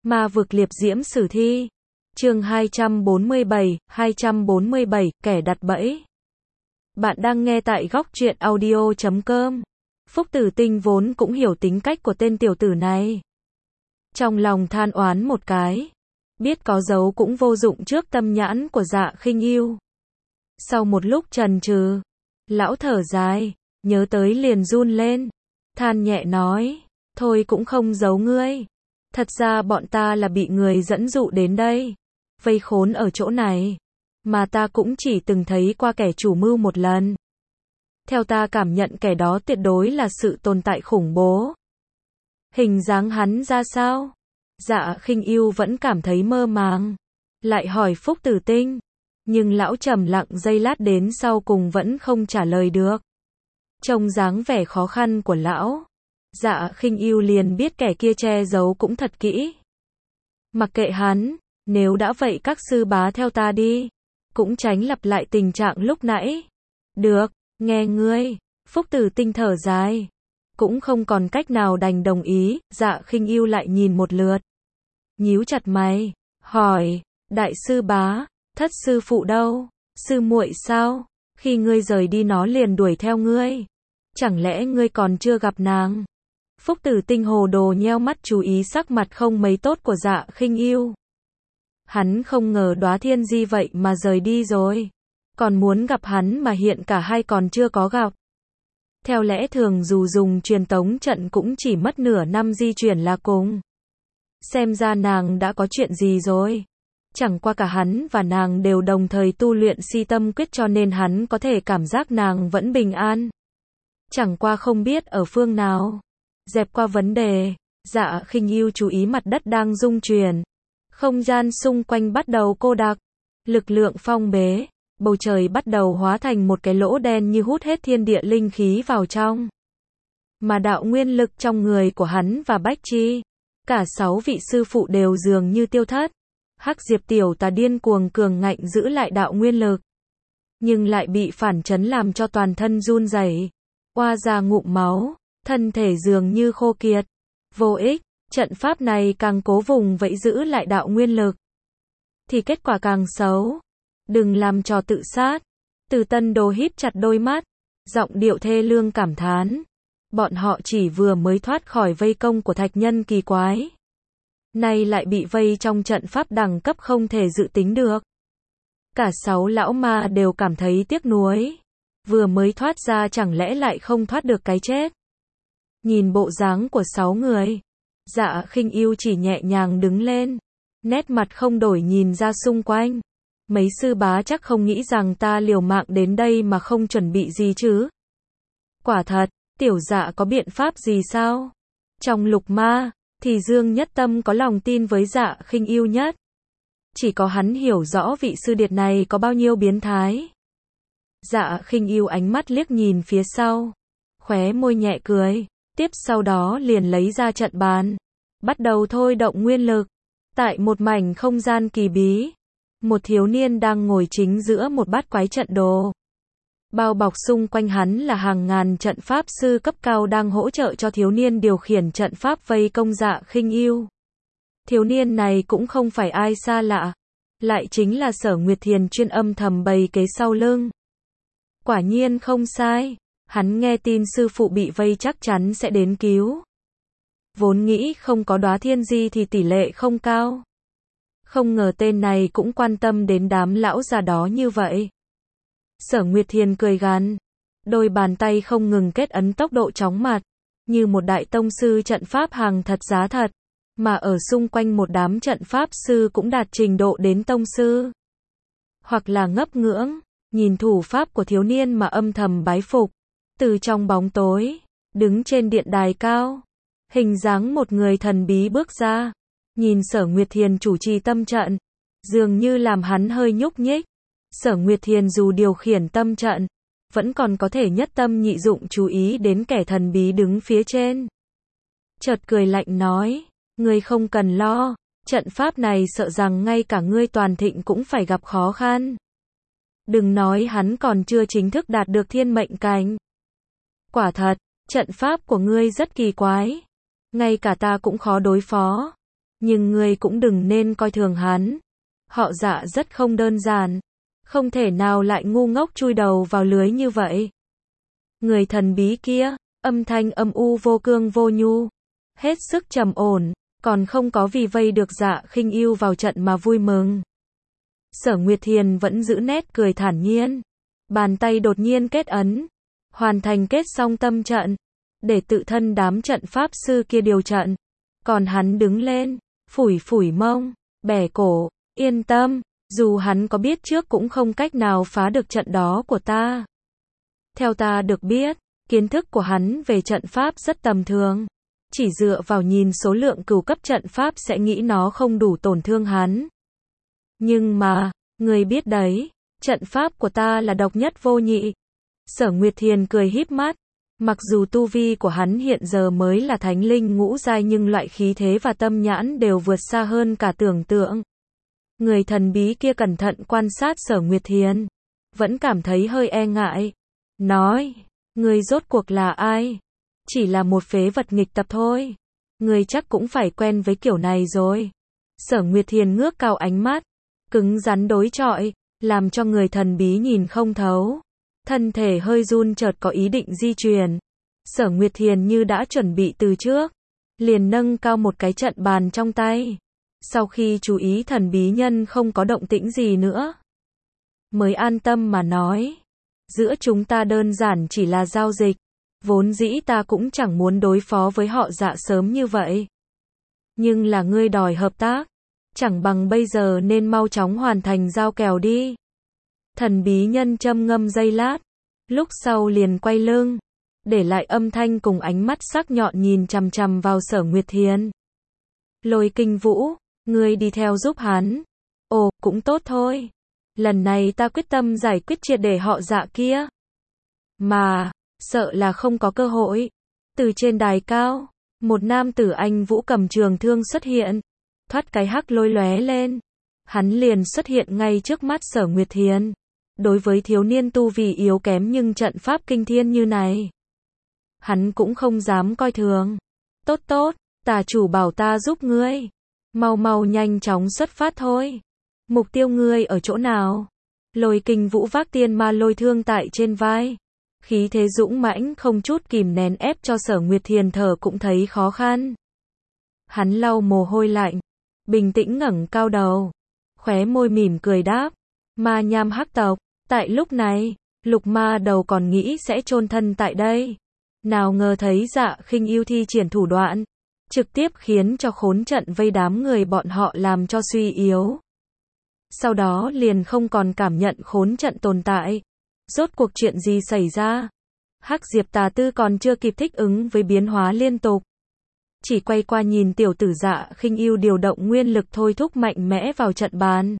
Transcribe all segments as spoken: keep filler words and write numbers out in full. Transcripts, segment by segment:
Ma vực liệp diễm sử thi. Chương hai trăm bốn mươi bảy, hai trăm bốn mươi bảy, kẻ đặt bẫy. Bạn đang nghe tại góc truyện audio chấm com. Phúc Tử Tinh vốn cũng hiểu tính cách của tên tiểu tử này. Trong lòng than oán một cái. Biết có dấu cũng vô dụng trước tâm nhãn của Dạ Khinh Ưu. Sau một lúc chần chừ, lão thở dài, nhớ tới liền run lên. Than nhẹ nói, thôi cũng không giấu ngươi. Thật ra bọn ta là bị người dẫn dụ đến đây, vây khốn ở chỗ này, mà ta cũng chỉ từng thấy qua kẻ chủ mưu một lần. Theo ta cảm nhận kẻ đó tuyệt đối là sự tồn tại khủng bố. Hình dáng hắn ra sao? Dạ Khinh Ưu vẫn cảm thấy mơ màng, lại hỏi Phúc Tử Tinh, nhưng lão trầm lặng giây lát đến sau cùng vẫn không trả lời được. Trông dáng vẻ khó khăn của lão, Dạ Khinh Ưu liền biết kẻ kia che giấu cũng thật kỹ. Mặc kệ hắn, nếu đã vậy các sư bá theo ta đi, cũng tránh lặp lại tình trạng lúc nãy. Được, nghe ngươi. Phúc Tử Tinh thở dài, cũng không còn cách nào đành đồng ý. Dạ Khinh Ưu lại nhìn một lượt, nhíu chặt mày, hỏi, đại sư bá, thất sư phụ đâu? Sư muội sao? Khi ngươi rời đi nó liền đuổi theo ngươi. Chẳng lẽ ngươi còn chưa gặp nàng? Phúc Tử Tinh hồ đồ nheo mắt chú ý sắc mặt không mấy tốt của Dạ Khinh Ưu. Hắn không ngờ Đóa Thiên Di vậy mà rời đi rồi. Còn muốn gặp hắn mà hiện cả hai còn chưa có gặp. Theo lẽ thường dù dùng truyền tống trận cũng chỉ mất nửa năm di chuyển là cùng. Xem ra nàng đã có chuyện gì rồi. Chẳng qua cả hắn và nàng đều đồng thời tu luyện si tâm quyết cho nên hắn có thể cảm giác nàng vẫn bình an. Chẳng qua không biết ở phương nào. Dẹp qua vấn đề, Dạ Khinh Ưu chú ý mặt đất đang rung chuyển. Không gian xung quanh bắt đầu cô đặc. Lực lượng phong bế. Bầu trời bắt đầu hóa thành một cái lỗ đen như hút hết thiên địa linh khí vào trong. Mà đạo nguyên lực trong người của hắn và Bách Chi, cả sáu vị sư phụ đều dường như tiêu thất. Hắc Diệp tiểu tà điên cuồng cường ngạnh giữ lại đạo nguyên lực, nhưng lại bị phản chấn làm cho toàn thân run rẩy, oa ra ngụm máu, thân thể dường như khô kiệt. Vô ích, trận pháp này càng cố vùng vẫy giữ lại đạo nguyên lực, thì kết quả càng xấu. Đừng làm trò tự sát. Từ Tân Đồ híp chặt đôi mắt, giọng điệu thê lương cảm thán. Bọn họ chỉ vừa mới thoát khỏi vây công của thạch nhân kỳ quái, nay lại bị vây trong trận pháp đẳng cấp không thể dự tính được. Cả sáu lão ma đều cảm thấy tiếc nuối. Vừa mới thoát ra chẳng lẽ lại không thoát được cái chết. Nhìn bộ dáng của sáu người, Dạ Khinh Ưu chỉ nhẹ nhàng đứng lên, nét mặt không đổi nhìn ra xung quanh. Mấy sư bá chắc không nghĩ rằng ta liều mạng đến đây mà không chuẩn bị gì chứ. Quả thật, tiểu Dạ có biện pháp gì sao? Trong lục ma, thì Dương Nhất Tâm có lòng tin với Dạ Khinh Ưu nhất. Chỉ có hắn hiểu rõ vị sư điệt này có bao nhiêu biến thái. Dạ Khinh Ưu ánh mắt liếc nhìn phía sau, khóe môi nhẹ cười, tiếp sau đó liền lấy ra trận bàn, bắt đầu thôi động nguyên lực. Tại một mảnh không gian kỳ bí, một thiếu niên đang ngồi chính giữa một bát quái trận đồ. Bao bọc xung quanh hắn là hàng ngàn trận pháp sư cấp cao đang hỗ trợ cho thiếu niên điều khiển trận pháp vây công Dạ Khinh Ưu. Thiếu niên này cũng không phải ai xa lạ, lại chính là Sở Nguyệt Thiền chuyên âm thầm bày kế sau lưng. Quả nhiên không sai, hắn nghe tin sư phụ bị vây chắc chắn sẽ đến cứu. Vốn nghĩ không có Đóa Thiên Di thì tỷ lệ không cao. Không ngờ tên này cũng quan tâm đến đám lão già đó như vậy. Sở Nguyệt Thiền cười gằn, đôi bàn tay không ngừng kết ấn tốc độ chóng mặt, như một đại tông sư trận pháp hàng thật giá thật, mà ở xung quanh một đám trận pháp sư cũng đạt trình độ đến tông sư. Hoặc là ngấp ngưỡng, nhìn thủ pháp của thiếu niên mà âm thầm bái phục. Từ trong bóng tối, đứng trên điện đài cao, hình dáng một người thần bí bước ra, nhìn Sở Nguyệt Thiền chủ trì tâm trận, dường như làm hắn hơi nhúc nhích. Sở Nguyệt Thiền dù điều khiển tâm trận, vẫn còn có thể nhất tâm nhị dụng chú ý đến kẻ thần bí đứng phía trên. Chợt cười lạnh nói, ngươi không cần lo, trận pháp này sợ rằng ngay cả ngươi toàn thịnh cũng phải gặp khó khăn. Đừng nói hắn còn chưa chính thức đạt được thiên mệnh cảnh. Quả thật, trận pháp của ngươi rất kỳ quái, ngay cả ta cũng khó đối phó. Nhưng ngươi cũng đừng nên coi thường hắn. Họ Dạ rất không đơn giản. Không thể nào lại ngu ngốc chui đầu vào lưới như vậy. Người thần bí kia, âm thanh âm u vô cương vô nhu. Hết sức trầm ổn, còn không có vì vây được Dạ Khinh Ưu vào trận mà vui mừng. Sở Nguyệt Thiền vẫn giữ nét cười thản nhiên. Bàn tay đột nhiên kết ấn. Hoàn thành kết xong tâm trận. Để tự thân đám trận pháp sư kia điều trận. Còn hắn đứng lên, phủi phủi mông, bẻ cổ, yên tâm, dù hắn có biết trước cũng không cách nào phá được trận đó của ta. Theo ta được biết, kiến thức của hắn về trận pháp rất tầm thường. Chỉ dựa vào nhìn số lượng cửu cấp trận pháp sẽ nghĩ nó không đủ tổn thương hắn. Nhưng mà, người biết đấy, trận pháp của ta là độc nhất vô nhị. Sở Nguyệt Thiền cười híp mắt. Mặc dù tu vi của hắn hiện giờ mới là thánh linh ngũ giai nhưng loại khí thế và tâm nhãn đều vượt xa hơn cả tưởng tượng. Người thần bí kia cẩn thận quan sát Sở Nguyệt Thiền. Vẫn cảm thấy hơi e ngại. Nói, người rốt cuộc là ai? Chỉ là một phế vật nghịch tập thôi. Người chắc cũng phải quen với kiểu này rồi. Sở Nguyệt Thiền ngước cao ánh mắt. Cứng rắn đối chọi, làm cho người thần bí nhìn không thấu. Thân thể hơi run chợt có ý định di chuyển. Sở Nguyệt Thiền như đã chuẩn bị từ trước. Liền nâng cao một cái trận bàn trong tay. Sau khi chú ý thần bí nhân không có động tĩnh gì nữa. Mới an tâm mà nói. Giữa chúng ta đơn giản chỉ là giao dịch. Vốn dĩ ta cũng chẳng muốn đối phó với họ Dạ sớm như vậy. Nhưng là ngươi đòi hợp tác. Chẳng bằng bây giờ nên mau chóng hoàn thành giao kèo đi. Thần bí nhân châm ngâm giây lát. Lúc sau liền quay lưng. Để lại âm thanh cùng ánh mắt sắc nhọn nhìn chằm chằm vào Sở Nguyệt Thiền. Lôi Kinh Vũ, ngươi đi theo giúp hắn. Ồ, cũng tốt thôi. Lần này ta quyết tâm giải quyết triệt để họ Dạ kia. Mà, sợ là không có cơ hội. Từ trên đài cao, một nam tử anh vũ cầm trường thương xuất hiện. Thoát cái hắc lôi lóe lên. Hắn liền xuất hiện ngay trước mắt Sở Nguyệt Thiền. Đối với thiếu niên tu vi yếu kém nhưng trận pháp kinh thiên như này, hắn cũng không dám coi thường. Tốt tốt, tà chủ bảo ta giúp ngươi. Mau mau nhanh chóng xuất phát thôi. Mục tiêu ngươi ở chỗ nào? Lôi Kinh Vũ vác tiên ma lôi thương tại trên vai. Khí thế dũng mãnh không chút kìm nén ép cho Sở Nguyệt Thiền thở cũng thấy khó khăn. Hắn lau mồ hôi lạnh. Bình tĩnh ngẩng cao đầu. Khóe môi mỉm cười đáp. Ma nham hắc tộc. Tại lúc này, Lục Ma Đầu còn nghĩ sẽ chôn thân tại đây. Nào ngờ thấy Dạ Khinh Ưu thi triển thủ đoạn. Trực tiếp khiến cho khốn trận vây đám người bọn họ làm cho suy yếu. Sau đó liền không còn cảm nhận khốn trận tồn tại. Rốt cuộc chuyện gì xảy ra? Hắc Diệp Tà Tư còn chưa kịp thích ứng với biến hóa liên tục. Chỉ quay qua nhìn tiểu tử Dạ Khinh Ưu điều động nguyên lực thôi thúc mạnh mẽ vào trận bàn.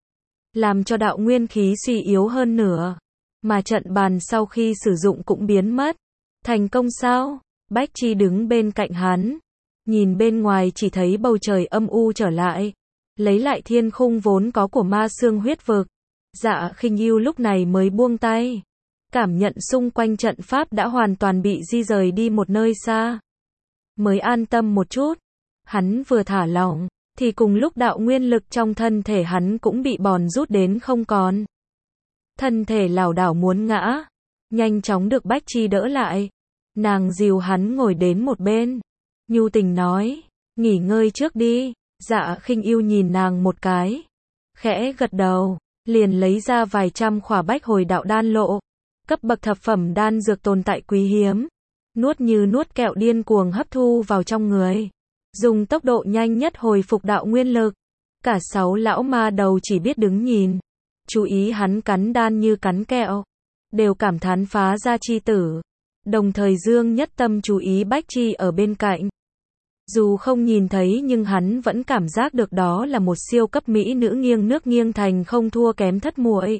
Làm cho đạo nguyên khí suy yếu hơn nửa. Mà trận bàn sau khi sử dụng cũng biến mất. Thành công sao? Bách Chi đứng bên cạnh hắn. Nhìn bên ngoài chỉ thấy bầu trời âm u trở lại. Lấy lại thiên khung vốn có của ma xương huyết vực. Dạ Khinh Ưu lúc này mới buông tay. Cảm nhận xung quanh trận pháp đã hoàn toàn bị di rời đi một nơi xa. Mới an tâm một chút. Hắn vừa thả lỏng. Thì cùng lúc đạo nguyên lực trong thân thể hắn cũng bị bòn rút đến không còn. Thân thể lảo đảo muốn ngã. Nhanh chóng được Bách Chi đỡ lại. Nàng dìu hắn ngồi đến một bên. Nhu tình nói. Nghỉ ngơi trước đi. Dạ Khinh Ưu nhìn nàng một cái. Khẽ gật đầu. Liền lấy ra vài trăm khỏa bách hồi đạo đan lộ. Cấp bậc thập phẩm đan dược tồn tại quý hiếm. Nuốt như nuốt kẹo điên cuồng hấp thu vào trong người. Dùng tốc độ nhanh nhất hồi phục đạo nguyên lực. Cả sáu lão ma đầu chỉ biết đứng nhìn. Chú ý hắn cắn đan như cắn kẹo. Đều cảm thán phá ra chi tử. Đồng thời Dương nhất tâm chú ý Bách Chi ở bên cạnh. Dù không nhìn thấy nhưng hắn vẫn cảm giác được đó là một siêu cấp mỹ nữ nghiêng nước nghiêng thành không thua kém thất muội.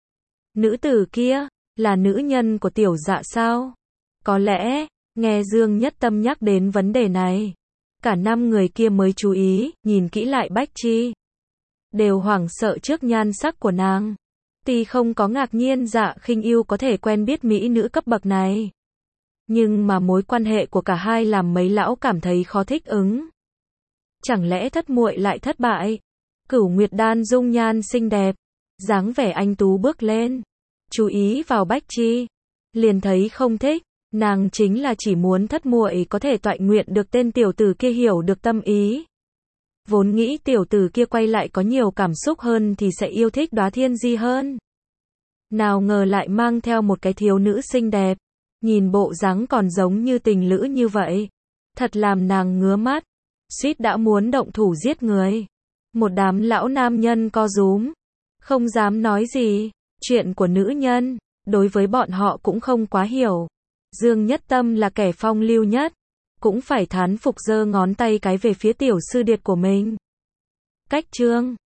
Nữ tử kia, là nữ nhân của tiểu Dạ sao? Có lẽ, nghe Dương nhất tâm nhắc đến vấn đề này. Cả năm người kia mới chú ý, nhìn kỹ lại Bách Chi. Đều hoảng sợ trước nhan sắc của nàng. Tuy không có ngạc nhiên Dạ Khinh Ưu có thể quen biết mỹ nữ cấp bậc này. Nhưng mà mối quan hệ của cả hai làm mấy lão cảm thấy khó thích ứng. chẳng lẽ thất muội lại thất bại? Cửu Nguyệt Đan dung nhan xinh đẹp, dáng vẻ anh tú bước lên, chú ý vào Bách Chi, liền thấy không thích, nàng chính là chỉ muốn thất muội có thể toại nguyện được tên tiểu tử kia hiểu được tâm ý. Vốn nghĩ tiểu tử kia quay lại có nhiều cảm xúc hơn thì sẽ yêu thích Đóa Thiên Di hơn. Nào ngờ lại mang theo một cái thiếu nữ xinh đẹp, nhìn bộ dáng còn giống như tình lữ như vậy, thật làm nàng ngứa mắt, suýt đã muốn động thủ giết người. Một đám lão nam nhân co rúm, không dám nói gì, chuyện của nữ nhân, đối với bọn họ cũng không quá hiểu. Dương Nhất Tâm là kẻ phong lưu nhất, cũng phải thán phục giơ ngón tay cái về phía tiểu sư điệt của mình. Cách chương